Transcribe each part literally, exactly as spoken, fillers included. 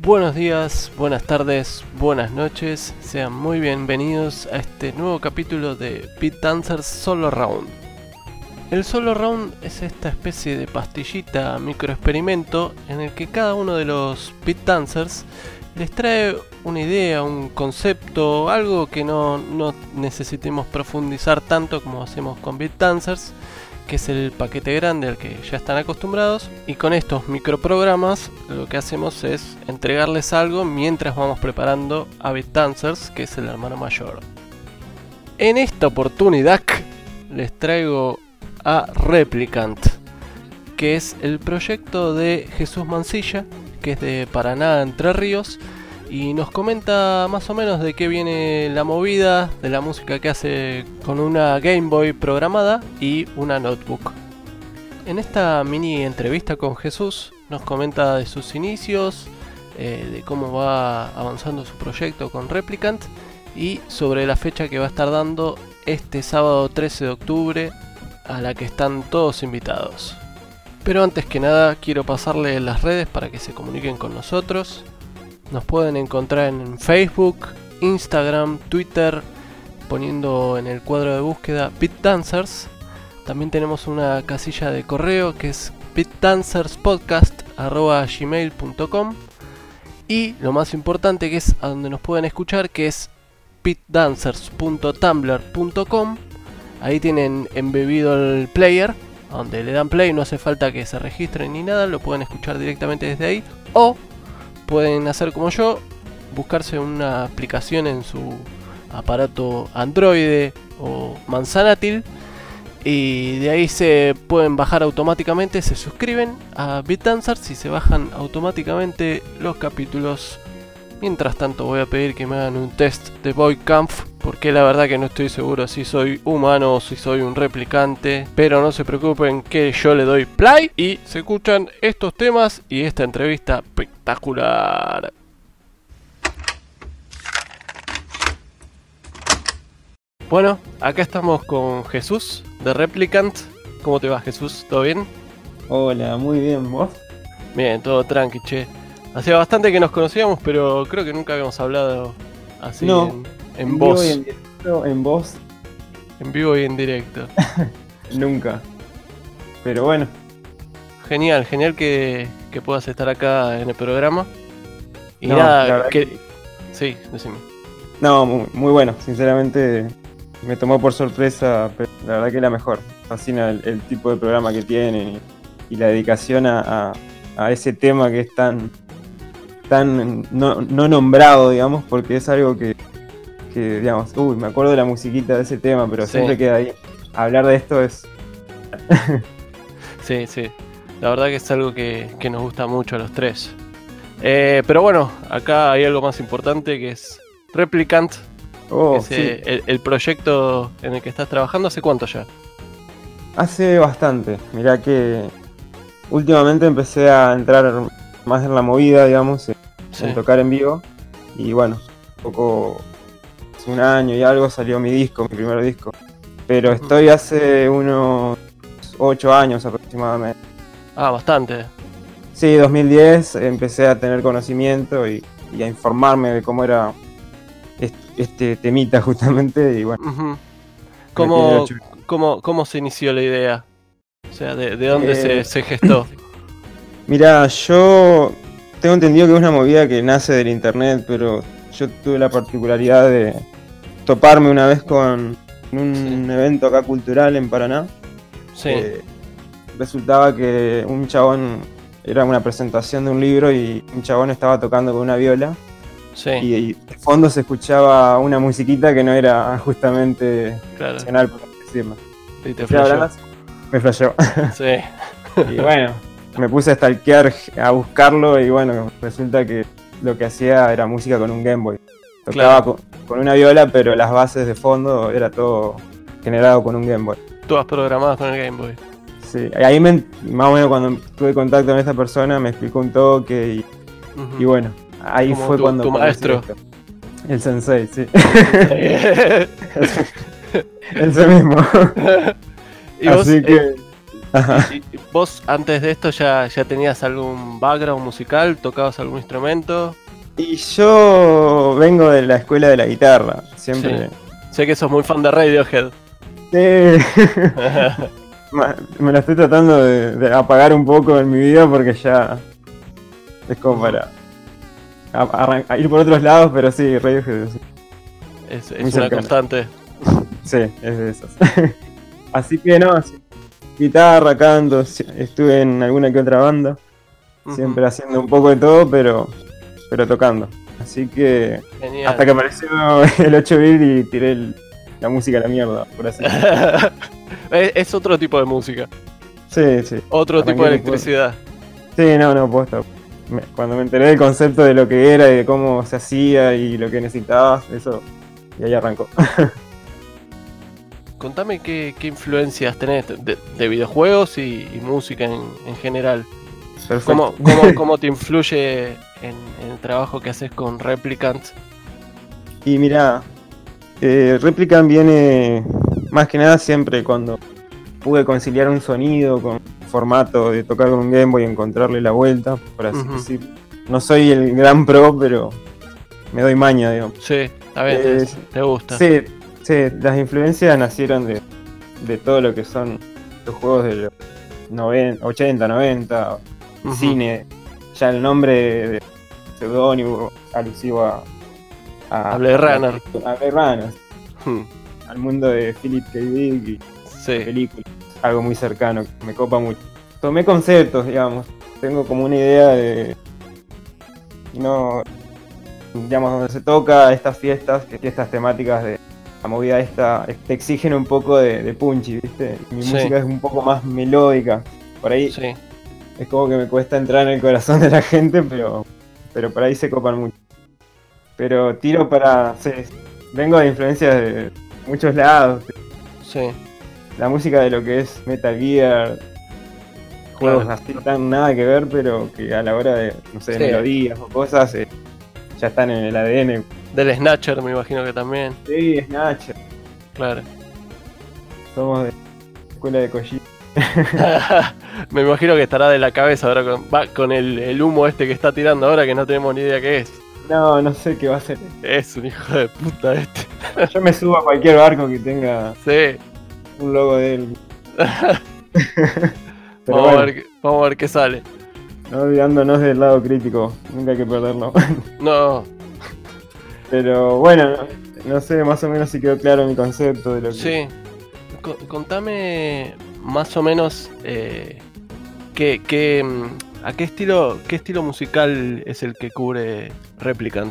Buenos días, buenas tardes, buenas noches, sean muy bienvenidos a este nuevo capítulo de Beat Dancers Solo Round. El Solo Round es esta especie de pastillita microexperimento en el que cada uno de los Beat Dancers les trae una idea, un concepto, algo que no, no necesitemos profundizar tanto como hacemos con Beat Dancers, que es el paquete grande al que ya están acostumbrados, y con estos microprogramas lo que hacemos es entregarles algo mientras vamos preparando a Beat Dancers, que es el hermano mayor. En esta oportunidad les traigo a Replicant, que es el proyecto de Jesús Mancilla, que es de Paraná, Entre Ríos, y nos comenta más o menos de qué viene la movida de la música que hace con una Game Boy programada y una notebook. En esta mini entrevista con Jesús nos comenta de sus inicios, eh, de cómo va avanzando su proyecto con Replicant y sobre la fecha que va a estar dando este sábado trece de octubre, a la que están todos invitados. Pero antes que nada quiero pasarle las redes para que se comuniquen con nosotros. Nos pueden encontrar en Facebook, Instagram, Twitter, poniendo en el cuadro de búsqueda Beat Dancers. También tenemos una casilla de correo que es beat dancers podcast arroba gmail punto com. Y lo más importante, que es a donde nos pueden escuchar, que es beat dancers punto tumblr punto com. Ahí tienen embebido el player, donde le dan play, no hace falta que se registren ni nada, lo pueden escuchar directamente desde ahí. O pueden hacer como yo, buscarse una aplicación en su aparato Android o manzanátil, y de ahí se pueden bajar automáticamente, se suscriben a Beat Dancers y se bajan automáticamente los capítulos. Mientras tanto voy a pedir que me hagan un test de Voice-Kampf, porque la verdad que no estoy seguro si soy humano o si soy un replicante. Pero no se preocupen que yo le doy play y se escuchan estos temas y esta entrevista espectacular. Bueno, acá estamos con Jesús de Replicant. ¿Cómo te va, Jesús? ¿Todo bien? Hola, muy bien, ¿vos? Bien, todo tranqui, che. Hacía bastante que nos conocíamos, pero creo que nunca habíamos hablado así no, en, en, en voz. Vivo y en directo, en voz. En vivo y en directo. Nunca. Pero bueno. Genial, genial que, que puedas estar acá en el programa. Y no, nada, que... que... Sí, decime. No, muy, muy bueno, sinceramente me tomó por sorpresa, pero la verdad que es la mejor. Fascina el, el tipo de programa que tiene y, y la dedicación a, a, a ese tema que es tan... tan no, no nombrado, digamos, porque es algo que, que, digamos, uy, me acuerdo de la musiquita de ese tema, pero sí, siempre queda ahí. Hablar de esto es... sí, sí, la verdad que es algo que, que nos gusta mucho a los tres. Eh, pero bueno, acá hay algo más importante, que es Replicant, oh, que es sí. eh, el, el proyecto en el que estás trabajando. ¿Hace cuánto ya? Hace bastante, mirá que últimamente empecé a entrar más en la movida, digamos, en, sí. en tocar en vivo. Y bueno, un poco, hace un año y algo salió mi disco, mi primer disco. Pero estoy hace unos ocho años aproximadamente. Ah, bastante. Sí, dos mil diez empecé a tener conocimiento y, y a informarme de cómo era este, este temita justamente. Y bueno, uh-huh. ¿Cómo, cómo, ¿Cómo se inició la idea? O sea, ¿de, de dónde eh... se, se gestó? Mirá, yo tengo entendido que es una movida que nace del internet, pero yo tuve la particularidad de toparme una vez con un sí. evento acá cultural en Paraná. Sí. Eh, resultaba que un chabón, era una presentación de un libro y un chabón estaba tocando con una viola. Sí. Y, y de fondo se escuchaba una musiquita que no era justamente claro. nacional, por decirlo. Y te flasheó. Me flasheó. Sí. Y bueno, me puse a stalkear, a buscarlo y bueno, resulta que lo que hacía era música con un Game Boy. Tocaba claro. con, con una viola, pero las bases de fondo era todo generado con un Game Boy. Todas programadas con el Game Boy. Sí, ahí me, más o menos cuando tuve contacto con esta persona me explicó un toque y, uh-huh. y bueno, ahí como fue tu, cuando... Tu maestro. Esto. El sensei, sí. Ese mismo. ¿Y vos, Así que... eh, Ajá. ¿Y, y vos antes de esto ya, ya tenías algún background musical? ¿Tocabas algún instrumento? Y yo vengo de la escuela de la guitarra, Sí. siempre. Sé que sos muy fan de Radiohead. Sí. Ma- Me la estoy tratando de, de apagar un poco en mi vida porque ya es como Ujú. para a- arran- a ir por otros lados, pero sí, Radiohead, sí, Es, muy es una cercano. constante. Sí, es de esas. Así que no, sí, guitarra, canto, sí, estuve en alguna que otra banda, Ujú. siempre haciendo un poco de todo, pero, pero tocando. Así que Genial. hasta que apareció el ocho bit y tiré el- la música a la mierda, por así decirlo. es, es otro tipo de música. Sí, sí. Otro tipo Arranqué de con fuego. electricidad. Sí, no, no, posta. Me- cuando me enteré del concepto de lo que era y de cómo se hacía y lo que necesitabas, eso, y ahí arrancó. Contame qué, qué influencias tenés de, de videojuegos y, y música en, en general. Perfecto. ¿Cómo, cómo, cómo te influye en, en el trabajo que haces con Replicant? Y mira, eh, Replicant viene más que nada siempre cuando pude conciliar un sonido con formato de tocar con un Game Boy y encontrarle la vuelta, por así Ujú. decirlo. No soy el gran pro, pero me doy maña, digamos. Sí, está bien, Eh, es- te gusta. Sí, sí, las influencias nacieron de, de todo lo que son los juegos de los noventa, ochenta, noventa, Ujú. cine, ya el nombre de seudónimo alusivo a, a, A Blade Runner. a Blade Runner, Hmm, al mundo de Philip K. Dick y Sí, películas, algo muy cercano, que me copa mucho. Tomé conceptos, digamos, tengo como una idea de, no, digamos, donde se toca estas fiestas, que estas temáticas de la movida esta, te exigen un poco de, de punchy, ¿viste? Mi Sí. música es un poco más melódica, por ahí sí. es como que me cuesta entrar en el corazón de la gente, pero, pero por ahí se copan mucho. Pero tiro para, sí, vengo de influencias de muchos lados, Sí, la música de lo que es Metal Gear, juegos claro. así tan nada que ver, pero que a la hora de, no sé, de Sí. melodías o cosas, eh, ya están en el A D N. Del Snatcher me imagino que también. Sí, Snatch, Claro. somos de la escuela de Kojima. Me imagino que estará de la cabeza ahora con, va, con el, el humo este que está tirando ahora que no tenemos ni idea qué es. No, no sé qué va a ser. Es un hijo de puta este. Yo me subo a cualquier barco que tenga Sí. un logo de él. Pero Vamos, bueno, a ver, qué- vamos a ver qué sale. no olvidándonos del lado crítico, nunca hay que perderlo. No, Pero bueno, no, no sé más o menos si quedó claro mi concepto de lo que... sí. Co- contame más o menos eh, qué, qué, mm, a qué estilo, qué estilo musical es el que cubre Replicant.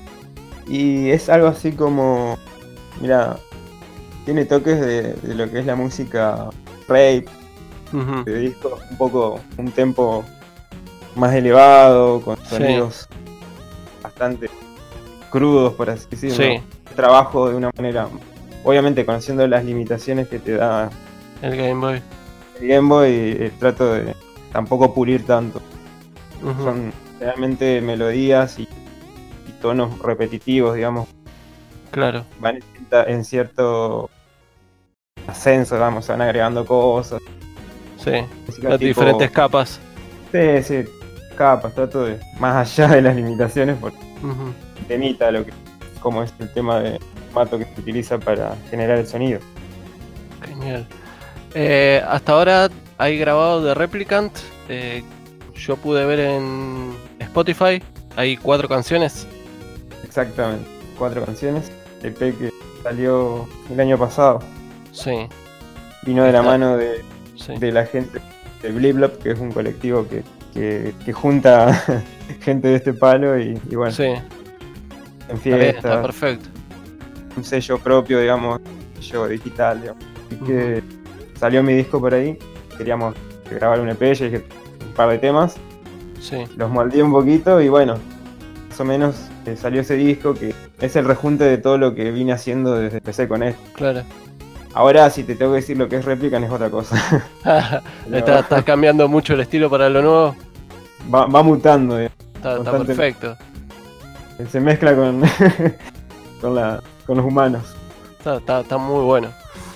Y es algo así como, mira, tiene toques de, de lo que es la música rape, Ujú. de disco, un poco, un tempo más elevado, con Sí. sonidos bastante crudos, por así decirlo. Sí, Trabajo de una manera, obviamente conociendo las limitaciones que te da el Game Boy. el Game Boy, eh, trato de tampoco pulir tanto. Ujú. Son realmente melodías y, y tonos repetitivos, digamos, Claro, van en, cierta- en cierto ascenso, vamos, se van agregando cosas. sí. Música Las tipo- diferentes capas. Sí, sí, capas, trato de, más allá de las limitaciones, porque Ujú. limita lo que, como es el tema de formato que se utiliza para generar el sonido. Genial. Eh, hasta ahora hay grabado de Replicant. eh, yo pude ver en Spotify. Hay cuatro canciones. Exactamente, cuatro canciones, E P que salió el año pasado. Sí, Vino de la Está- mano de, sí. de la gente de Bliblop, que es un colectivo que, que, que junta gente de este palo y, y bueno, Sí, en está bien, está fiestas, perfecto. un sello propio, digamos, un sello digital, digamos. Así que salió mi disco por ahí, queríamos grabar un E P, ya dije un par de temas, Sí, los moldeé un poquito y bueno, más o menos eh, salió ese disco que es el rejunte de todo lo que vine haciendo desde que empecé con esto. claro. Ahora, si te tengo que decir lo que es Replicant es otra cosa. Estás estás cambiando mucho el estilo para lo nuevo. Va, va mutando, digamos. Está, está Constante- perfecto. Se mezcla con, con, la, con los humanos. Está, está, está muy bueno.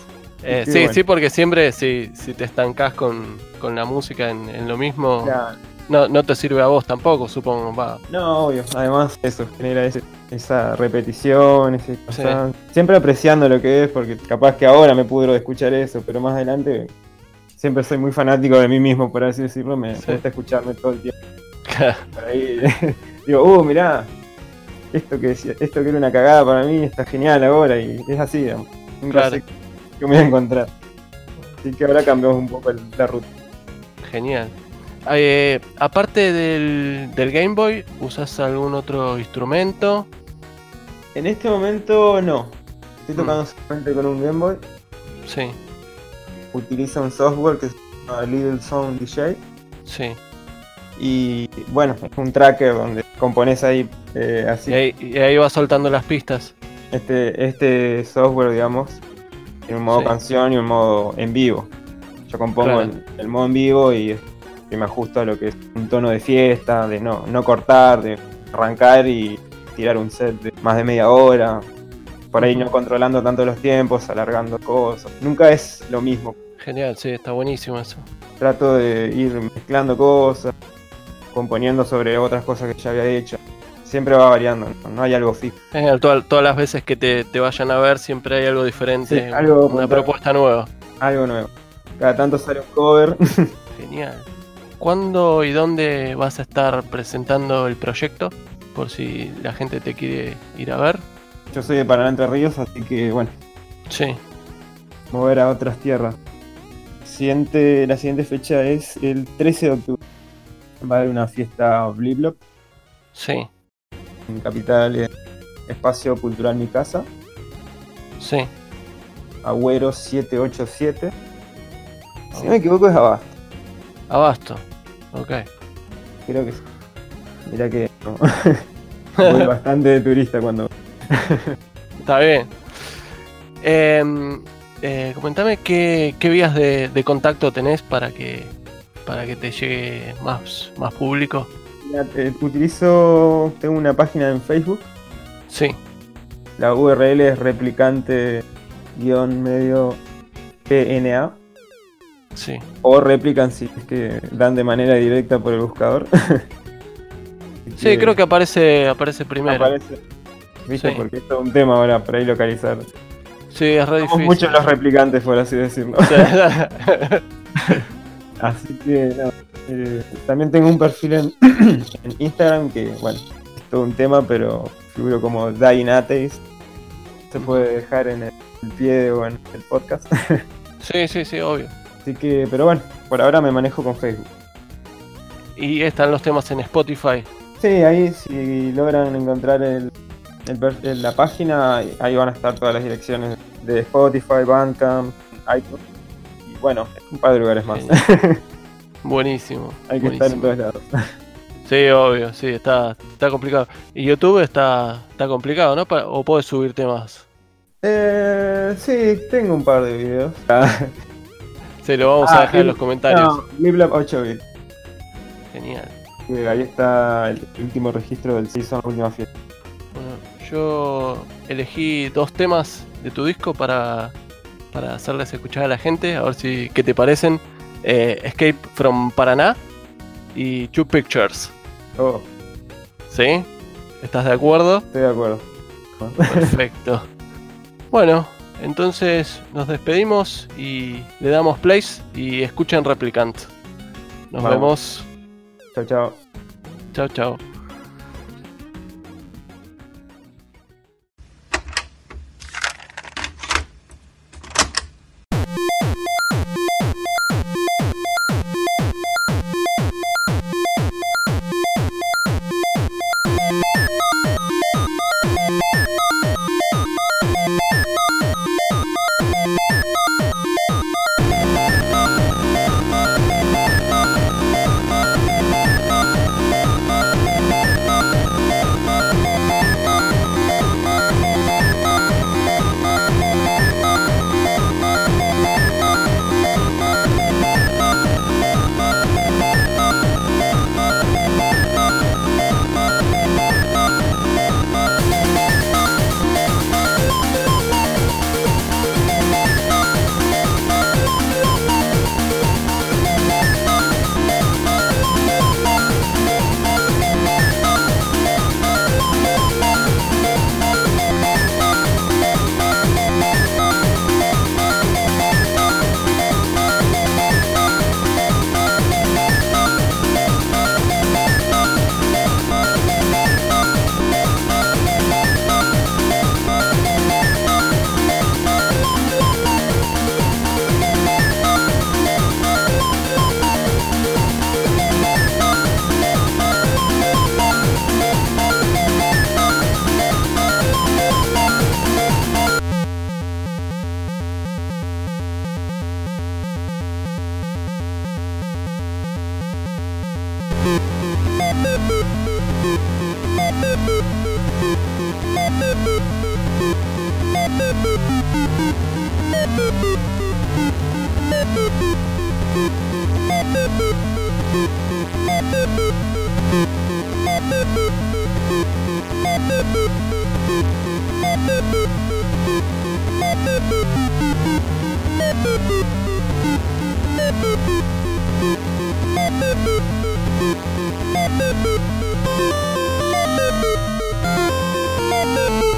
Eh, Qué sí, bueno. sí, porque siempre si, si te estancás con, con la música en, en lo mismo, Claro. no, no te sirve a vos tampoco, supongo. Va. No, obvio. Además, eso genera ese- esa repetición, ese Sí. cansancio. Siempre apreciando lo que es, porque capaz que ahora me pudro de escuchar eso, pero más adelante siempre soy muy fanático de mí mismo, por así decirlo. Me Sí. gusta escucharme todo el tiempo. Por ahí digo, uh, mirá, esto que, decía- esto que era una cagada para mí está genial ahora, y es así, digamos. Nunca Claro. sé qué me voy a encontrar. Así que ahora cambiamos un poco el- la ruta. Genial. Eh, aparte del, del Game Boy, ¿usas algún otro instrumento? En este momento no. Estoy Mm. tocando solamente con un Game Boy. Sí, Utiliza un software que se llama Little Sound D J. sí. Y bueno, es un tracker donde compones ahí eh, así. Y ahí, y ahí vas soltando las pistas. Este, este software, digamos, tiene un modo Sí. canción y un modo en vivo. Yo compongo Claro. el, el modo en vivo y, y me ajusto a lo que es un tono de fiesta, de no, no cortar, de arrancar y tirar un set de más de media hora. Por ahí Ujú. no controlando tanto los tiempos, alargando cosas. Nunca es lo mismo. Genial, sí, está buenísimo eso. Trato de ir mezclando cosas, componiendo sobre otras cosas que ya había hecho. Siempre va variando, no, no hay algo fijo. Genial, toda- todas las veces que te, te vayan a ver siempre hay algo diferente, Sí, algo una puntual. propuesta nueva. Algo nuevo. Cada tanto sale un cover. Genial. ¿Cuándo y dónde vas a estar presentando el proyecto? Por si la gente te quiere ir a ver. Yo soy de Paraná, Entre Ríos, así que bueno, Sí, mover a otras tierras. Siguiente, la siguiente fecha es el trece de octubre. Va a haber una fiesta Bliblop sí, en Capital, eh, Espacio Cultural Mi Casa, sí. Agüero setecientos ochenta y siete. Si no me equivoco es Abasto, Abasto. Ok. creo que sí. Mirá que no. Voy bastante de turista cuando... Está bien. Eh, eh, comentame qué, qué vías de, de contacto tenés para que para que te llegue más, más público. Mira, eh, utilizo, tengo una página en Facebook. Sí, La U R L es replicante-medio P N A sí. o replicant si es que dan de manera directa por el buscador. Sí, creo que aparece aparece primero. aparece. ¿Viste? Sí. Porque esto es un tema ahora para ir localizar. Sí, es re Somos difícil. muchos los replicantes, por así decirlo. Sí. Así que no. Eh, también tengo un perfil en, en Instagram que, bueno, es todo un tema, pero figuro como Dying Atheist. Se puede dejar en el, el pie o en el podcast. Sí, sí, sí, obvio. Así que, pero bueno, por ahora me manejo con Facebook. Y están los temas en Spotify. Sí, ahí si logran encontrar el, el per- el- la página, ahí van a estar todas las direcciones de Spotify, Bandcamp, iTunes y bueno, un par de lugares más. Buenísimo. Hay que buenísimo. estar en todos lados. Sí, obvio, sí, está, está complicado. Y YouTube está, está complicado, ¿no? Pa- ¿O puedes subir temas? Eh, sí, tengo un par de videos. Sí, lo vamos Ah, a dejar en los y- comentarios. No, Bliblop ocho bits. Genial. Que ahí está el último registro del season, la última fiesta. Bueno, yo elegí dos temas de tu disco para, para hacerles escuchar a la gente, a ver si qué te parecen. Eh, Escape from Paraná y Two Pictures. Oh, ¿Sí? ¿Estás de acuerdo? estoy de acuerdo. Perfecto. Bueno, entonces nos despedimos y le damos plays y escuchen Replicant. Nos Vamos. vemos. Chao, chao. Chao, chao. Thank you.